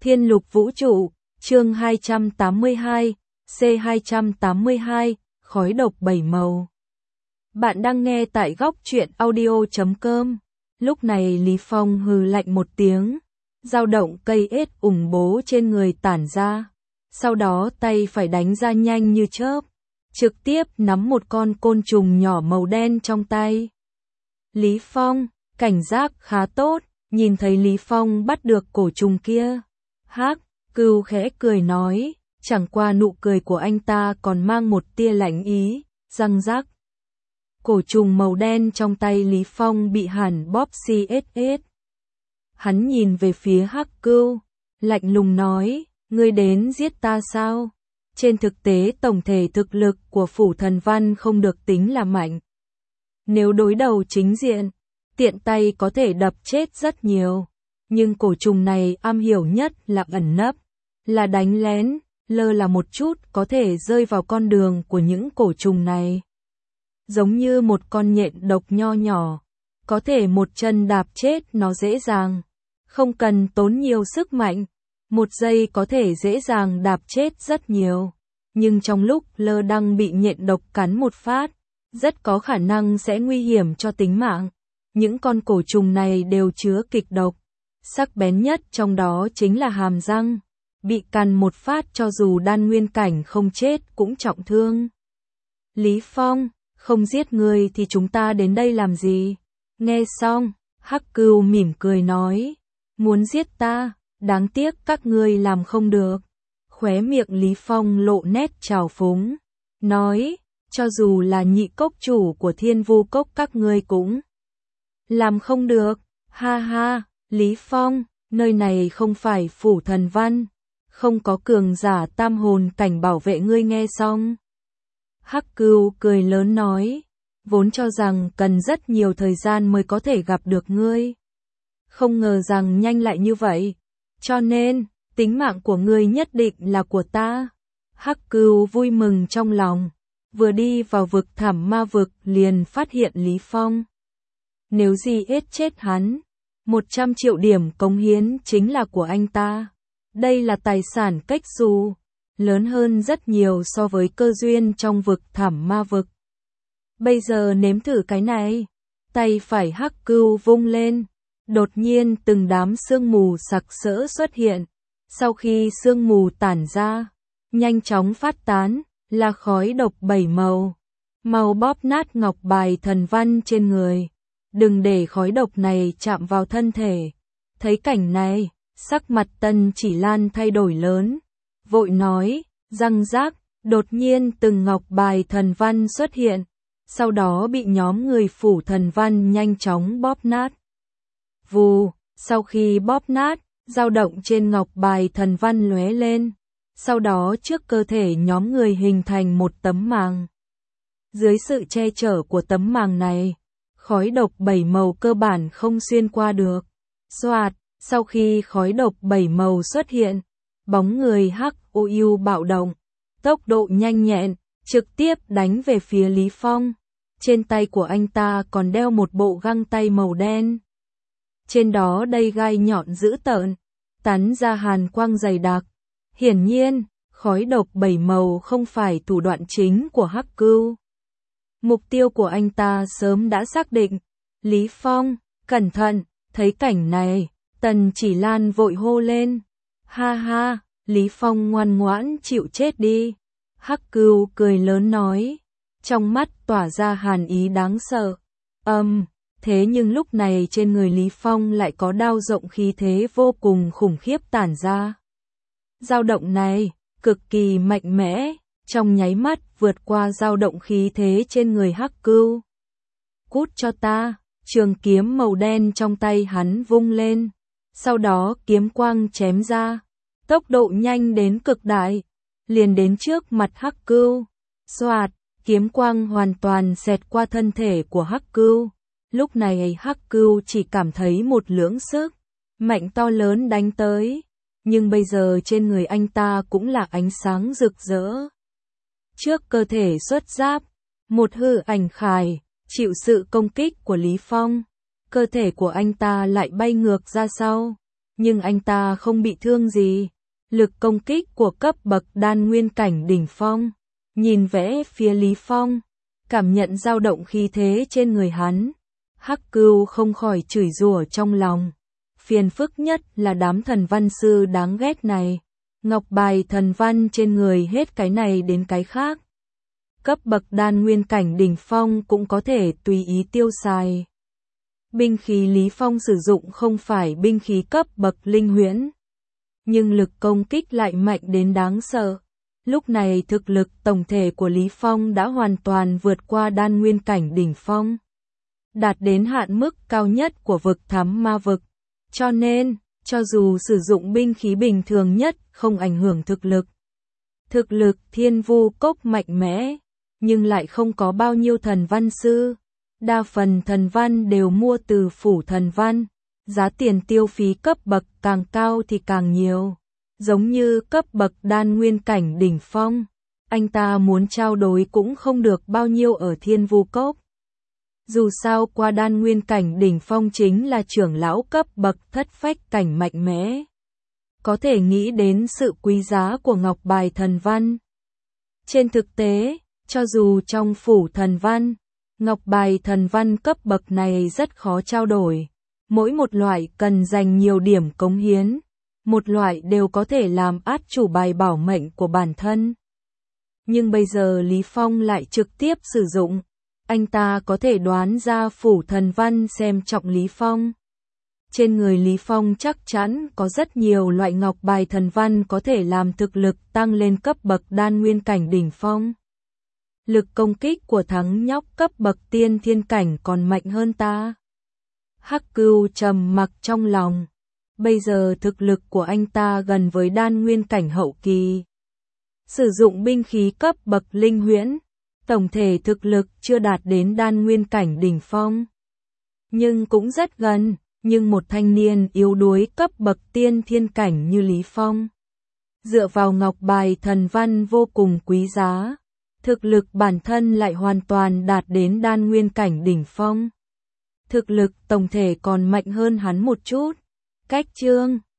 Thiên lục vũ trụ, chương 282, C282, khói độc 7 màu. Bạn đang nghe tại góc truyện audio.com. Lúc này Lý Phong hừ lạnh một tiếng, dao động cây ết ủng bố trên người tản ra. Sau đó tay phải đánh ra nhanh như chớp, trực tiếp nắm một con côn trùng nhỏ màu đen trong tay. Lý Phong, cảnh giác khá tốt, nhìn thấy Lý Phong bắt được cổ trùng kia. Hắc Cừu khẽ cười nói, chẳng qua nụ cười của anh ta còn mang một tia lạnh ý, răng rắc. Cổ trùng màu đen trong tay Lý Phong bị hàn bóp xss. Hắn nhìn về phía Hắc Cừu, lạnh lùng nói, ngươi đến giết ta sao? Trên thực tế tổng thể thực lực của Phủ Thần Văn không được tính là mạnh. Nếu đối đầu chính diện, tiện tay có thể đập chết rất nhiều. Nhưng cổ trùng này am hiểu nhất là ẩn nấp, là đánh lén, lơ là một chút có thể rơi vào con đường của những cổ trùng này. Giống như một con nhện độc nho nhỏ, có thể một chân đạp chết nó dễ dàng, không cần tốn nhiều sức mạnh, một giây có thể dễ dàng đạp chết rất nhiều. Nhưng trong lúc lơ đăng bị nhện độc cắn một phát, rất có khả năng sẽ nguy hiểm cho tính mạng. Những con cổ trùng này đều chứa kịch độc. Sắc bén nhất trong đó chính là hàm răng, bị cắn một phát cho dù đan nguyên cảnh không chết cũng trọng thương. Lý Phong, không giết người thì chúng ta đến đây làm gì? Nghe xong, Hắc Cừu mỉm cười nói, muốn giết ta, đáng tiếc các ngươi làm không được. Khóe miệng Lý Phong lộ nét trào phúng, nói, cho dù là nhị cốc chủ của Thiên Vu Cốc các ngươi cũng làm không được, ha ha. Lý Phong, nơi này không phải Phủ Thần Văn, không có cường giả tam hồn cảnh bảo vệ ngươi nghe xong. Hắc Cừu cười lớn nói, vốn cho rằng cần rất nhiều thời gian mới có thể gặp được ngươi. Không ngờ rằng nhanh lại như vậy, cho nên, tính mạng của ngươi nhất định là của ta. Hắc Cừu vui mừng trong lòng, vừa đi vào vực thẳm ma vực liền phát hiện Lý Phong. Nếu gì hết chết hắn, 100 triệu điểm cống hiến chính là của anh ta. Đây là tài sản cách xù, lớn hơn rất nhiều so với cơ duyên trong vực thẳm ma vực. Bây giờ nếm thử cái này. Tay phải Hắc Cừu vung lên, đột nhiên từng đám sương mù sặc sỡ xuất hiện. Sau khi sương mù tản ra, nhanh chóng phát tán, là khói độc 7 màu. Màu bóp nát ngọc bài thần văn trên người. Đừng để khói độc này chạm vào thân thể. Thấy cảnh này, sắc mặt Tần Chỉ Lan thay đổi lớn. Vội nói, răng rác, đột nhiên từng ngọc bài thần văn xuất hiện. Sau đó bị nhóm người Phủ Thần Văn nhanh chóng bóp nát. Vù, sau khi bóp nát, dao động trên ngọc bài thần văn lóe lên. Sau đó trước cơ thể nhóm người hình thành một tấm màng. Dưới sự che chở của tấm màng này, khói độc 7 màu cơ bản không xuyên qua được. Soạt, sau khi khói độc 7 màu xuất hiện, bóng người Hắc Cừu bạo động, tốc độ nhanh nhẹn, trực tiếp đánh về phía Lý Phong. Trên tay của anh ta còn đeo một bộ găng tay màu đen. Trên đó đầy gai nhọn dữ tợn, tán ra hàn quang dày đặc. Hiển nhiên, khói độc 7 màu không phải thủ đoạn chính của Hắc Cừu. Mục tiêu của anh ta sớm đã xác định. Lý Phong, cẩn thận, thấy cảnh này, Tần Chỉ Lan vội hô lên. Ha ha, Lý Phong ngoan ngoãn chịu chết đi. Hắc Cừu cười lớn nói, trong mắt tỏa ra hàn ý đáng sợ. Thế nhưng lúc này trên người Lý Phong lại có đao rộng khí thế vô cùng khủng khiếp tản ra. Dao động này, cực kỳ mạnh mẽ, trong nháy mắt vượt qua dao động khí thế trên người Hắc Cừu. Cút cho ta, trường kiếm màu đen trong tay hắn vung lên, sau đó kiếm quang chém ra, tốc độ nhanh đến cực đại, liền đến trước mặt Hắc Cừu. Soạt, kiếm quang hoàn toàn xẹt qua thân thể của Hắc Cừu. Lúc này Hắc Cừu chỉ cảm thấy một lưỡng sức mạnh to lớn đánh tới, nhưng bây giờ trên người anh ta cũng là ánh sáng rực rỡ. Trước cơ thể xuất giáp, một hư ảnh khải, chịu sự công kích của Lý Phong, cơ thể của anh ta lại bay ngược ra sau, nhưng anh ta không bị thương gì. Lực công kích của cấp bậc đan nguyên cảnh đỉnh phong. Nhìn về phía Lý Phong, cảm nhận dao động khí thế trên người hắn. Hắc Cừu không khỏi chửi rủa trong lòng. Phiền phức nhất là đám thần văn sư đáng ghét này. Ngọc bài thần văn trên người hết cái này đến cái khác. Cấp bậc đan nguyên cảnh đỉnh phong cũng có thể tùy ý tiêu xài. Binh khí Lý Phong sử dụng không phải binh khí cấp bậc linh huyễn, nhưng lực công kích lại mạnh đến đáng sợ. Lúc này thực lực tổng thể của Lý Phong đã hoàn toàn vượt qua đan nguyên cảnh đỉnh phong, đạt đến hạn mức cao nhất của vực thám ma vực. Cho nên, cho dù sử dụng binh khí bình thường nhất không ảnh hưởng thực lực. Thực lực Thiên Vu Cốc mạnh mẽ, nhưng lại không có bao nhiêu thần văn sư. Đa phần thần văn đều mua từ phủ thần văn, giá tiền tiêu phí cấp bậc càng cao thì càng nhiều. Giống như cấp bậc đan nguyên cảnh đỉnh phong, anh ta muốn trao đổi cũng không được bao nhiêu ở Thiên Vu Cốc. Dù sao qua đan nguyên cảnh đỉnh phong chính là trưởng lão cấp bậc thất phách cảnh mạnh mẽ. Có thể nghĩ đến sự quý giá của ngọc bài thần văn. Trên thực tế, cho dù trong phủ thần văn, ngọc bài thần văn cấp bậc này rất khó trao đổi. Mỗi một loại cần dành nhiều điểm cống hiến. Một loại đều có thể làm át chủ bài bảo mệnh của bản thân. Nhưng bây giờ Lý Phong lại trực tiếp sử dụng. Anh ta có thể đoán ra phủ thần văn xem trọng Lý Phong. Trên người Lý Phong chắc chắn có rất nhiều loại ngọc bài thần văn có thể làm thực lực tăng lên cấp bậc đan nguyên cảnh đỉnh phong. Lực công kích của thằng nhóc cấp bậc tiên thiên cảnh còn mạnh hơn ta. Hắc Cừu trầm mặc trong lòng. Bây giờ thực lực của anh ta gần với đan nguyên cảnh hậu kỳ. Sử dụng binh khí cấp bậc linh huyễn, tổng thể thực lực chưa đạt đến đan nguyên cảnh đỉnh phong. Nhưng cũng rất gần, nhưng một thanh niên yếu đuối cấp bậc tiên thiên cảnh như Lý Phong. Dựa vào ngọc bài thần văn vô cùng quý giá, thực lực bản thân lại hoàn toàn đạt đến đan nguyên cảnh đỉnh phong. Thực lực tổng thể còn mạnh hơn hắn một chút. Cách chương